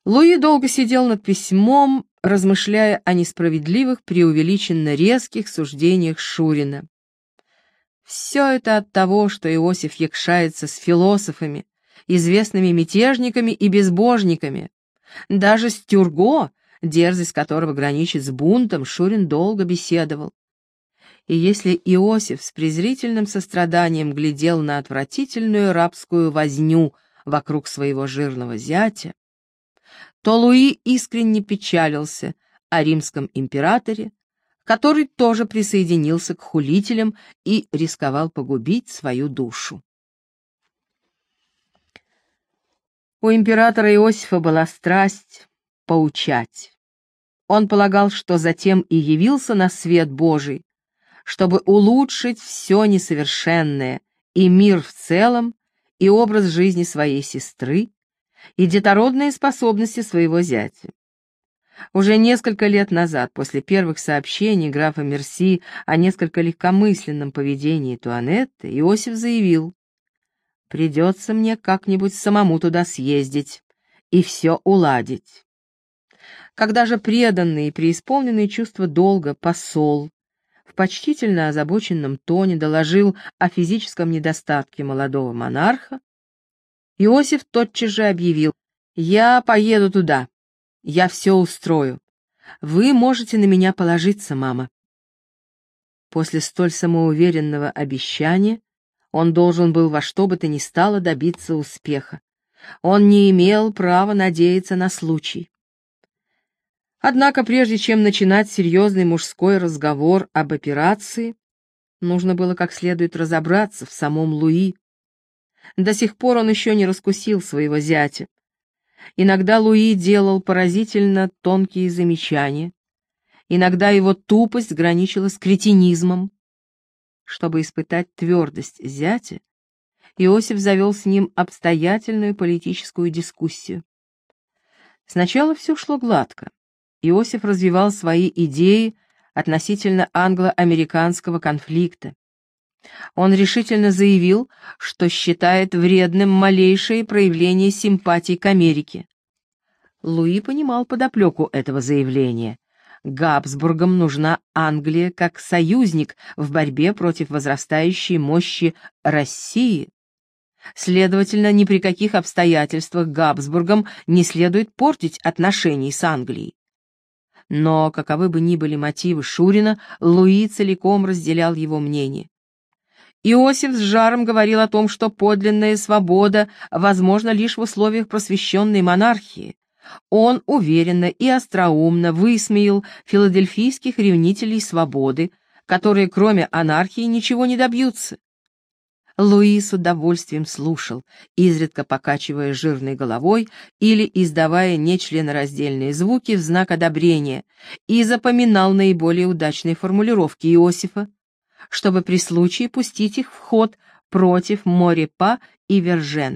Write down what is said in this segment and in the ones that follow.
Луи долго сидел над письмом, размышляя о несправедливых, преувеличенно резких суждениях Шурина. Все это от того, что Иосиф якшается с философами, известными мятежниками и безбожниками. Даже с Тюрго, дерзость которого граничит с бунтом, Шурин долго беседовал. И если Иосиф с презрительным состраданием глядел на отвратительную рабскую возню вокруг своего жирного зятя, то Луи искренне печалился о римском императоре, который тоже присоединился к хулителям и рисковал погубить свою душу. У императора Иосифа была страсть поучать. Он полагал, что затем и явился на свет Божий, чтобы улучшить все несовершенное, и мир в целом, и образ жизни своей сестры, и детородные способности своего зятя. Уже несколько лет назад, после первых сообщений графа Мерси о несколько легкомысленном поведении Туанетты, Иосиф заявил: «Придется мне как-нибудь самому туда съездить и все уладить». Когда же преданный и преисполненный чувства долга посол в почтительно озабоченном тоне доложил о физическом недостатке молодого монарха, Иосиф тотчас же объявил: «Я поеду туда, я все устрою. Вы можете на меня положиться, мама». После столь самоуверенного обещания он должен был во что бы то ни стало добиться успеха. Он не имел права надеяться на случай. Однако, прежде чем начинать серьезный мужской разговор об операции, нужно было как следует разобраться в самом Луи. До сих пор он еще не раскусил своего зятя. Иногда Луи делал поразительно тонкие замечания, иногда его тупость граничила с кретинизмом. Чтобы испытать твердость зятя, Иосиф завел с ним обстоятельную политическую дискуссию. Сначала все шло гладко. Иосиф развивал свои идеи относительно англо-американского конфликта. Он решительно заявил, что считает вредным малейшее проявление симпатий к Америке. Луи понимал подоплеку этого заявления. Габсбургам нужна Англия как союзник в борьбе против возрастающей мощи России. Следовательно, ни при каких обстоятельствах Габсбургам не следует портить отношений с Англией. Но, каковы бы ни были мотивы Шурина, Луи целиком разделял его мнение. Иосиф с жаром говорил о том, что подлинная свобода возможна лишь в условиях просвещенной монархии. Он уверенно и остроумно высмеял филадельфийских ревнителей свободы, которые кроме анархии ничего не добьются. Луи с удовольствием слушал, изредка покачивая жирной головой или издавая нечленораздельные звуки в знак одобрения, и запоминал наиболее удачные формулировки Иосифа, чтобы при случае пустить их в ход против Морепа и Вержена.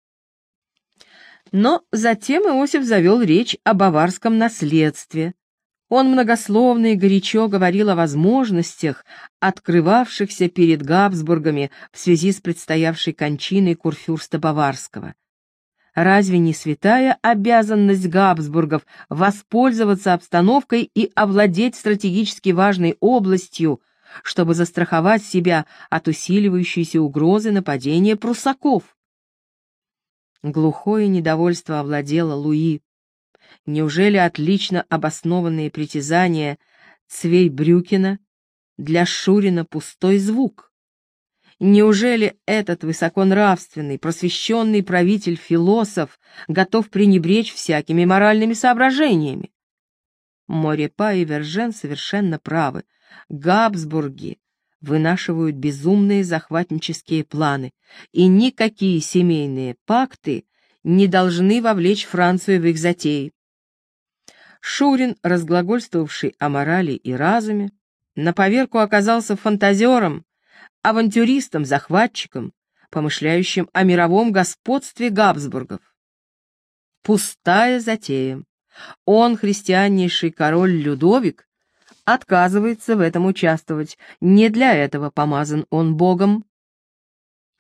Но затем Иосиф завел речь о баварском наследстве. Он многословно и горячо говорил о возможностях, открывавшихся перед Габсбургами в связи с предстоявшей кончиной курфюрста Баварского. Разве не святая обязанность Габсбургов воспользоваться обстановкой и овладеть стратегически важной областью, чтобы застраховать себя от усиливающейся угрозы нападения пруссаков? Глухое недовольство овладело Луи. Неужели отлично обоснованные притязания Цвейбрюкена для Шурина пустой звук? Неужели этот высоконравственный, просвещенный правитель-философ готов пренебречь всякими моральными соображениями? Морепа и Вержен совершенно правы. Габсбурги вынашивают безумные захватнические планы, и никакие семейные пакты не должны вовлечь Францию в их затеи. Шурин, разглагольствовавший о морали и разуме, на поверку оказался фантазером, авантюристом, захватчиком, помышляющим о мировом господстве Габсбургов. Пустая затея. Он, христианнейший король Людовик, отказывается в этом участвовать, не для этого помазан он Богом.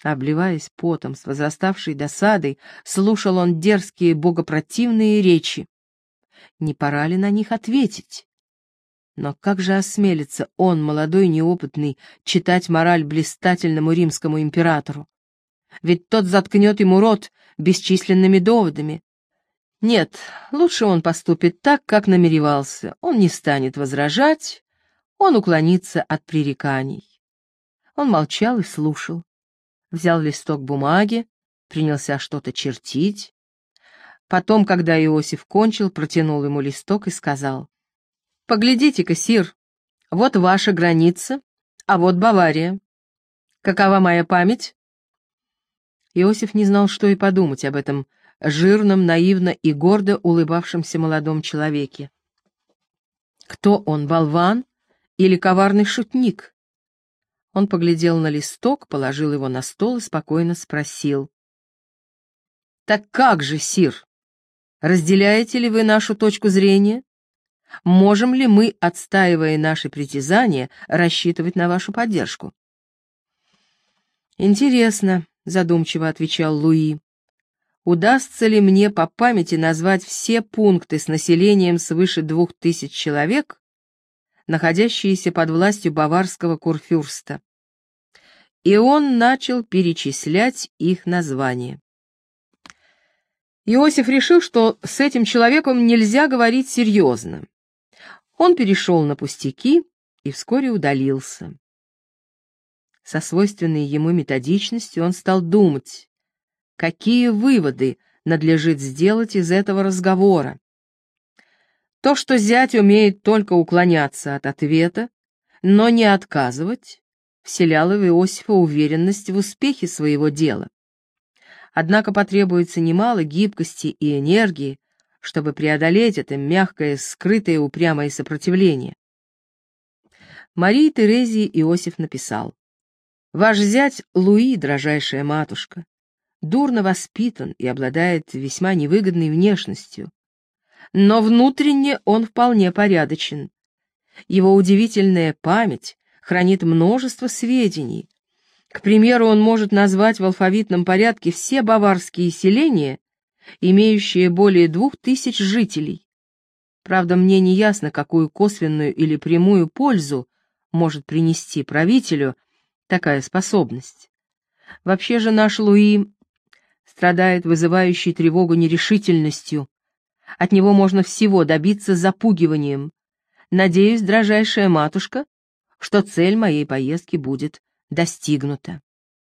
Обливаясь потом, с возраставшей досадой, слушал он дерзкие богопротивные речи. Не пора ли на них ответить? Но как же осмелится он, молодой неопытный, читать мораль блистательному римскому императору? Ведь тот заткнет ему рот бесчисленными доводами. Нет, лучше он поступит так, как намеревался. Он не станет возражать, он уклонится от пререканий. Он молчал и слушал. Взял листок бумаги, принялся что-то чертить. Потом, когда Иосиф кончил, протянул ему листок и сказал: «Поглядите-ка, сир, вот ваша граница, а вот Бавария. Какова моя память?» Иосиф не знал, что и подумать об этом жирном, наивно и гордо улыбавшемся молодом человеке. Кто он, болван или коварный шутник? Он поглядел на листок, положил его на стол и спокойно спросил: «Так как же, сир, разделяете ли вы нашу точку зрения? Можем ли мы, отстаивая наши притязания, рассчитывать на вашу поддержку?» «Интересно», — задумчиво отвечал Луи, «удастся ли мне по памяти назвать все пункты с населением свыше 2000 человек, находящиеся под властью баварского курфюрста?» И он начал перечислять их названия. Иосиф решил, что с этим человеком нельзя говорить серьезно. Он перешел на пустяки и вскоре удалился. Со свойственной ему методичностью он стал думать, какие выводы надлежит сделать из этого разговора. То, что зять умеет только уклоняться от ответа, но не отказывать, вселяло в Иосифа уверенность в успехе своего дела. Однако потребуется немало гибкости и энергии, чтобы преодолеть это мягкое, скрытое, упрямое сопротивление. Марии Терезии Иосиф написал: «Ваш зять Луи, дрожайшая матушка, дурно воспитан и обладает весьма невыгодной внешностью, но внутренне он вполне порядочен. Его удивительная память хранит множество сведений. К примеру, он может назвать в алфавитном порядке все баварские селения, имеющие более 2000 жителей. Правда, мне не ясно, какую косвенную или прямую пользу может принести правителю такая способность. Вообще же наш Луи страдает вызывающей тревогу нерешительностью. От него можно всего добиться запугиванием. Надеюсь, дрожайшая матушка, что цель моей поездки будет достигнута».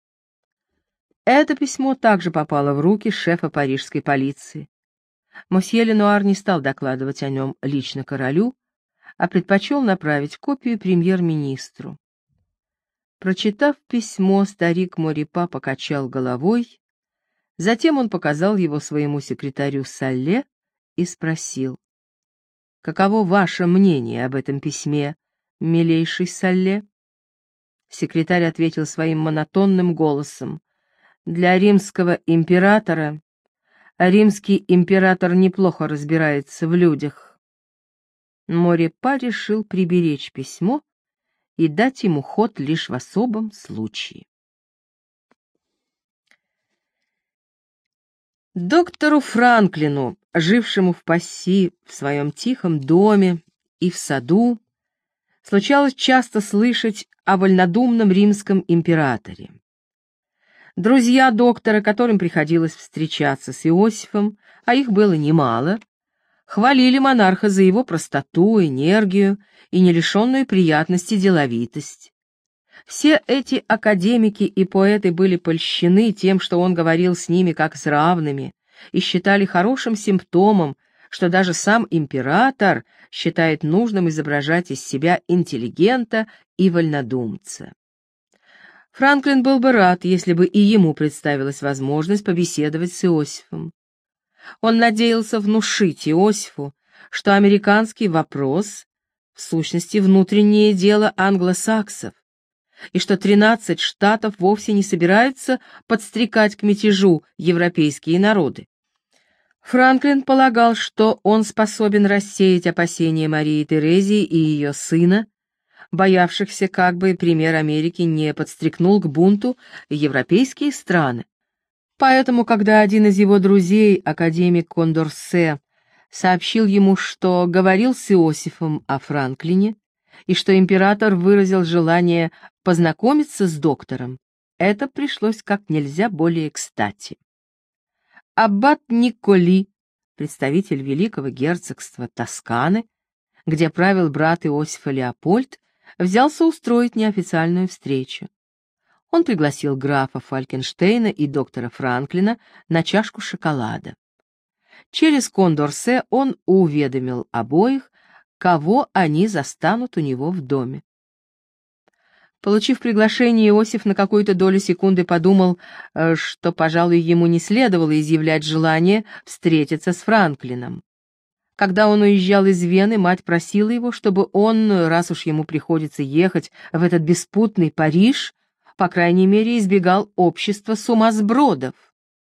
Это письмо также попало в руки шефа парижской полиции. Мосье Ленуар не стал докладывать о нем лично королю, а предпочел направить копию премьер-министру. Прочитав письмо, старик Морипа покачал головой, затем он показал его своему секретарю Салле и спросил: «Каково ваше мнение об этом письме, милейший Салле?» Секретарь ответил своим монотонным голосом: «Для римского императора римский император неплохо разбирается в людях». Морипа решил приберечь письмо и дать ему ход лишь в особом случае. Доктору Франклину, жившему в Пасси в своем тихом доме и в саду, случалось часто слышать о вольнодумном римском императоре. Друзья доктора, которым приходилось встречаться с Иосифом, а их было немало, хвалили монарха за его простоту, энергию и не лишенную приятности деловитость. Все эти академики и поэты были польщены тем, что он говорил с ними как с равными, и считали хорошим симптомом, что даже сам император считает нужным изображать из себя интеллигента и вольнодумца. Франклин был бы рад, если бы и ему представилась возможность побеседовать с Иосифом. Он надеялся внушить Иосифу, что американский вопрос в сущности внутреннее дело англосаксов, и что 13 штатов вовсе не собираются подстрекать к мятежу европейские народы. Франклин полагал, что он способен рассеять опасения Марии Терезии и ее сына, боявшихся, как бы премьер Америки не подстрекнул к бунту европейские страны. Поэтому, когда один из его друзей, академик Кондорсе, сообщил ему, что говорил с Иосифом о Франклине, и что император выразил желание познакомиться с доктором, это пришлось как нельзя более кстати. Аббат Николи, представитель великого герцогства Тосканы, где правил брат Иосифа Леопольд, взялся устроить неофициальную встречу. Он пригласил графа Фалькенштейна и доктора Франклина на чашку шоколада. Через Кондорсе он уведомил обоих, кого они застанут у него в доме. Получив приглашение, Иосиф на какую-то долю секунды подумал, что, пожалуй, ему не следовало изъявлять желание встретиться с Франклином. Когда он уезжал из Вены, мать просила его, чтобы он, раз уж ему приходится ехать в этот беспутный Париж, по крайней мере, избегал общества сумасбродов.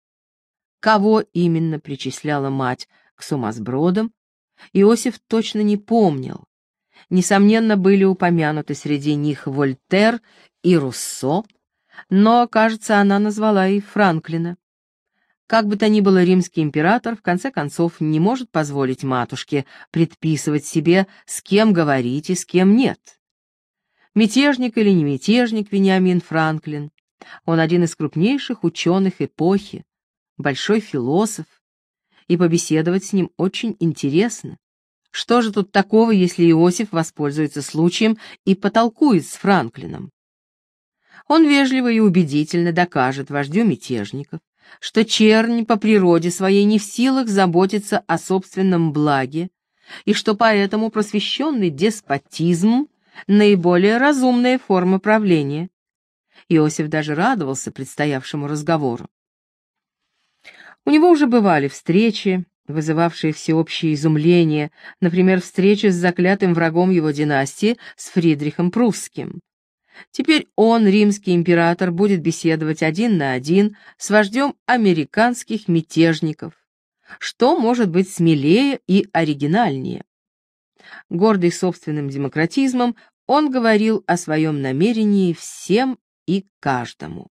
Кого именно причисляла мать к сумасбродам, Иосиф точно не помнил. Несомненно, были упомянуты среди них Вольтер и Руссо, но, кажется, она назвала и Франклина. Как бы то ни было, римский император, в конце концов, не может позволить матушке предписывать себе, с кем говорить и с кем нет. Мятежник или не мятежник Вениамин Франклин, он один из крупнейших ученых эпохи, большой философ, и побеседовать с ним очень интересно. Что же тут такого, если Иосиф воспользуется случаем и потолкует с Франклином? Он вежливо и убедительно докажет вождю мятежников, что чернь по природе своей не в силах заботиться о собственном благе, и что поэтому просвещенный деспотизм — наиболее разумная форма правления. Иосиф даже радовался предстоявшему разговору. У него уже бывали встречи, вызывавшие всеобщее изумление, например, встреча с заклятым врагом его династии, с Фридрихом Прусским. Теперь он, римский император, будет беседовать один на один с вождем американских мятежников. Что может быть смелее и оригинальнее? Гордый собственным демократизмом, он говорил о своем намерении всем и каждому.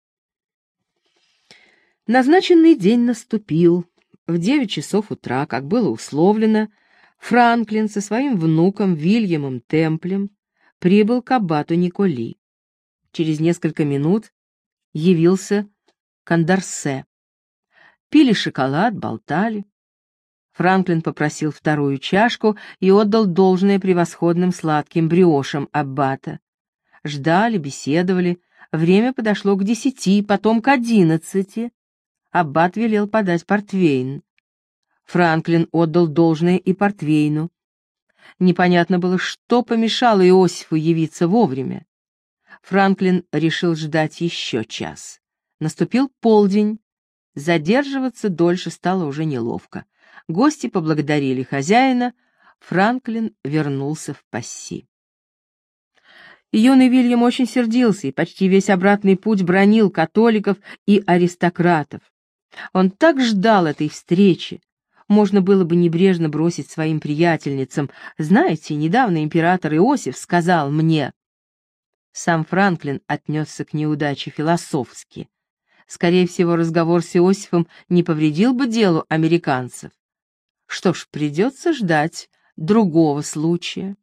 Назначенный день наступил. В 9 часов утра, как было условлено, Франклин со своим внуком Вильямом Темплем прибыл к аббату Николи. Через несколько минут явился Кондорсе. Пили шоколад, болтали. Франклин попросил вторую чашку и отдал должное превосходным сладким бриошам аббата. Ждали, беседовали, время подошло к 10, потом к 11. Аббат велел подать портвейн. Франклин отдал должное и портвейну. Непонятно было, что помешало Иосифу явиться вовремя. Франклин решил ждать еще час. Наступил полдень. Задерживаться дольше стало уже неловко. Гости поблагодарили хозяина. Франклин вернулся в Пасси. Юный Вильям очень сердился и почти весь обратный путь бранил католиков и аристократов. Он так ждал этой встречи. Можно было бы небрежно бросить своим приятельницам: «Знаете, недавно император Иосиф сказал мне...» Сам Франклин отнесся к неудаче философски. Скорее всего, разговор с Иосифом не повредил бы делу американцев. Что ж, придется ждать другого случая.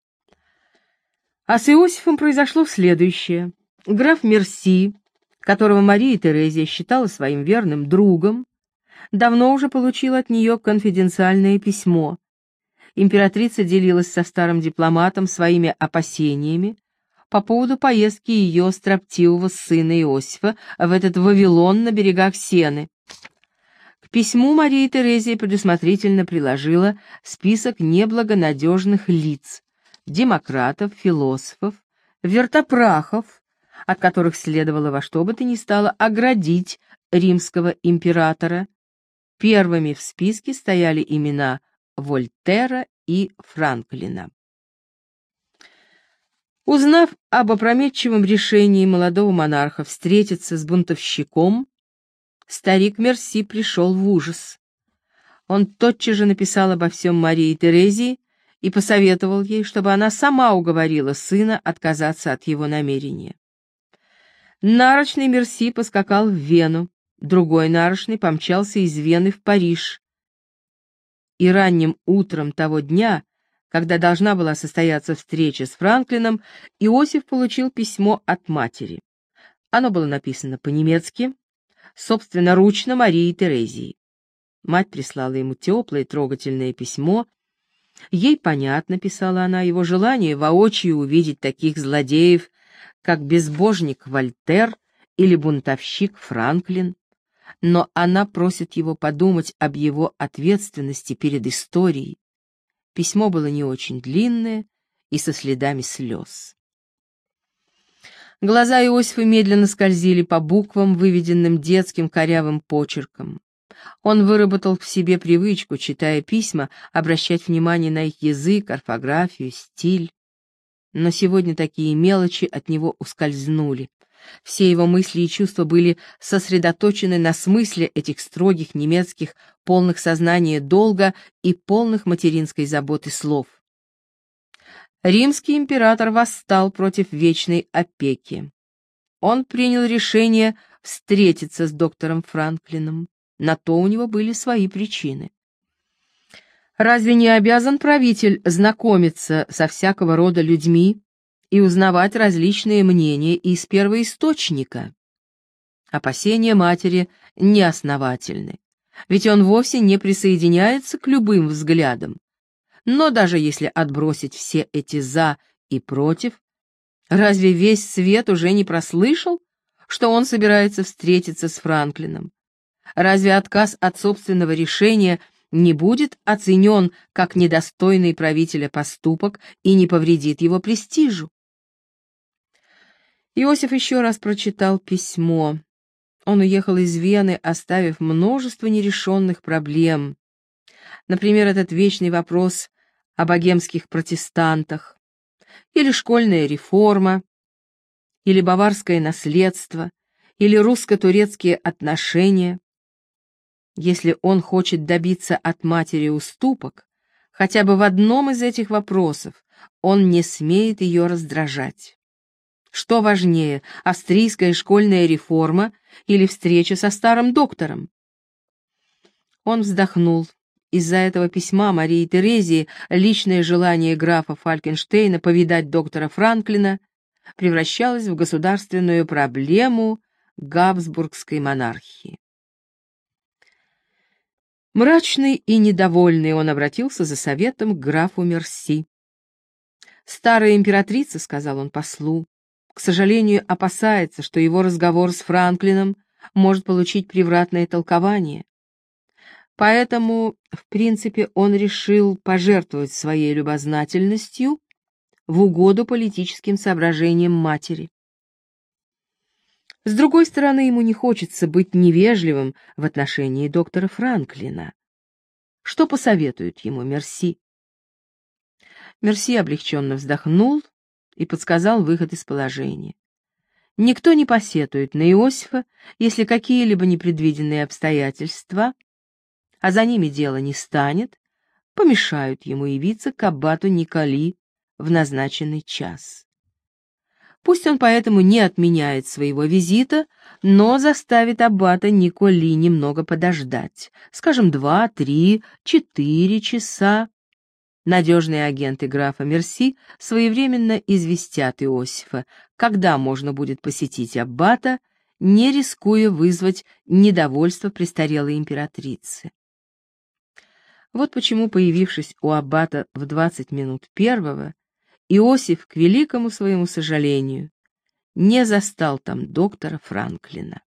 А с Иосифом произошло следующее. Граф Мерси, которого Мария Терезия считала своим верным другом, давно уже получил от нее конфиденциальное письмо. Императрица делилась со старым дипломатом своими опасениями по поводу поездки ее строптивого сына Иосифа в этот Вавилон на берегах Сены. К письму Мария Терезия предусмотрительно приложила список неблагонадежных лиц, демократов, философов, вертопрахов, от которых следовало во что бы то ни стало оградить римского императора. Первыми в списке стояли имена Вольтера и Франклина. Узнав об опрометчивом решении молодого монарха встретиться с бунтовщиком, старик Мерси пришел в ужас. Он тотчас же написал обо всем Марии Терезии и посоветовал ей, чтобы она сама уговорила сына отказаться от его намерения. Нарочный Мерси поскакал в Вену, другой нарочный помчался из Вены в Париж. И ранним утром того дня, когда должна была состояться встреча с Франклином, Иосиф получил письмо от матери. Оно было написано по-немецки, собственноручно Марии Терезии. Мать прислала ему теплое, трогательное письмо. Ей понятно, писала она, его желание воочию увидеть таких злодеев, как безбожник Вольтер или бунтовщик Франклин, но она просит его подумать об его ответственности перед историей. Письмо было не очень длинное и со следами слез. Глаза Иосифа медленно скользили по буквам, выведенным детским корявым почерком. Он выработал в себе привычку, читая письма, обращать внимание на их язык, орфографию, стиль. Но сегодня такие мелочи от него ускользнули. Все его мысли и чувства были сосредоточены на смысле этих строгих немецких, полных сознания долга и полных материнской заботы слов. Римский император восстал против вечной опеки. Он принял решение встретиться с доктором Франклином. На то у него были свои причины. Разве не обязан правитель знакомиться со всякого рода людьми и узнавать различные мнения из первоисточника? Опасения матери неосновательны, ведь он вовсе не присоединяется к любым взглядам. Но даже если отбросить все эти «за» и «против», разве весь свет уже не прослышал, что он собирается встретиться с Франклином? Разве отказ от собственного решения не будет оценен как недостойный правителя поступок и не повредит его престижу? Иосиф еще раз прочитал письмо. Он уехал из Вены, оставив множество нерешенных проблем. Например, этот вечный вопрос о богемских протестантах, или школьная реформа, или баварское наследство, или русско-турецкие отношения. Если он хочет добиться от матери уступок, хотя бы в одном из этих вопросов, он не смеет ее раздражать. Что важнее, австрийская школьная реформа или встреча со старым доктором? Он вздохнул. Из-за этого письма Марии Терезии личное желание графа Фалькенштейна повидать доктора Франклина превращалось в государственную проблему Габсбургской монархии. Мрачный и недовольный он обратился за советом к графу Мерси. «Старая императрица, — сказал он послу, — к сожалению, опасается, что его разговор с Франклином может получить превратное толкование. Поэтому, в принципе, он решил пожертвовать своей любознательностью в угоду политическим соображениям матери. С другой стороны, ему не хочется быть невежливым в отношении доктора Франклина. Что посоветует ему Мерси?» Мерси облегченно вздохнул и подсказал выход из положения. Никто не посетует на Иосифа, если какие-либо непредвиденные обстоятельства, а за ними дело не станет, помешают ему явиться к аббату Николи в назначенный час. Пусть он поэтому не отменяет своего визита, но заставит аббата Николи немного подождать, скажем, 2, 3, 4 часа. Надежные агенты графа Мерси своевременно известят Иосифа, когда можно будет посетить аббата, не рискуя вызвать недовольство престарелой императрицы. Вот почему, появившись у аббата в 20 минут первого, Иосиф, к великому своему сожалению, не застал там доктора Франклина.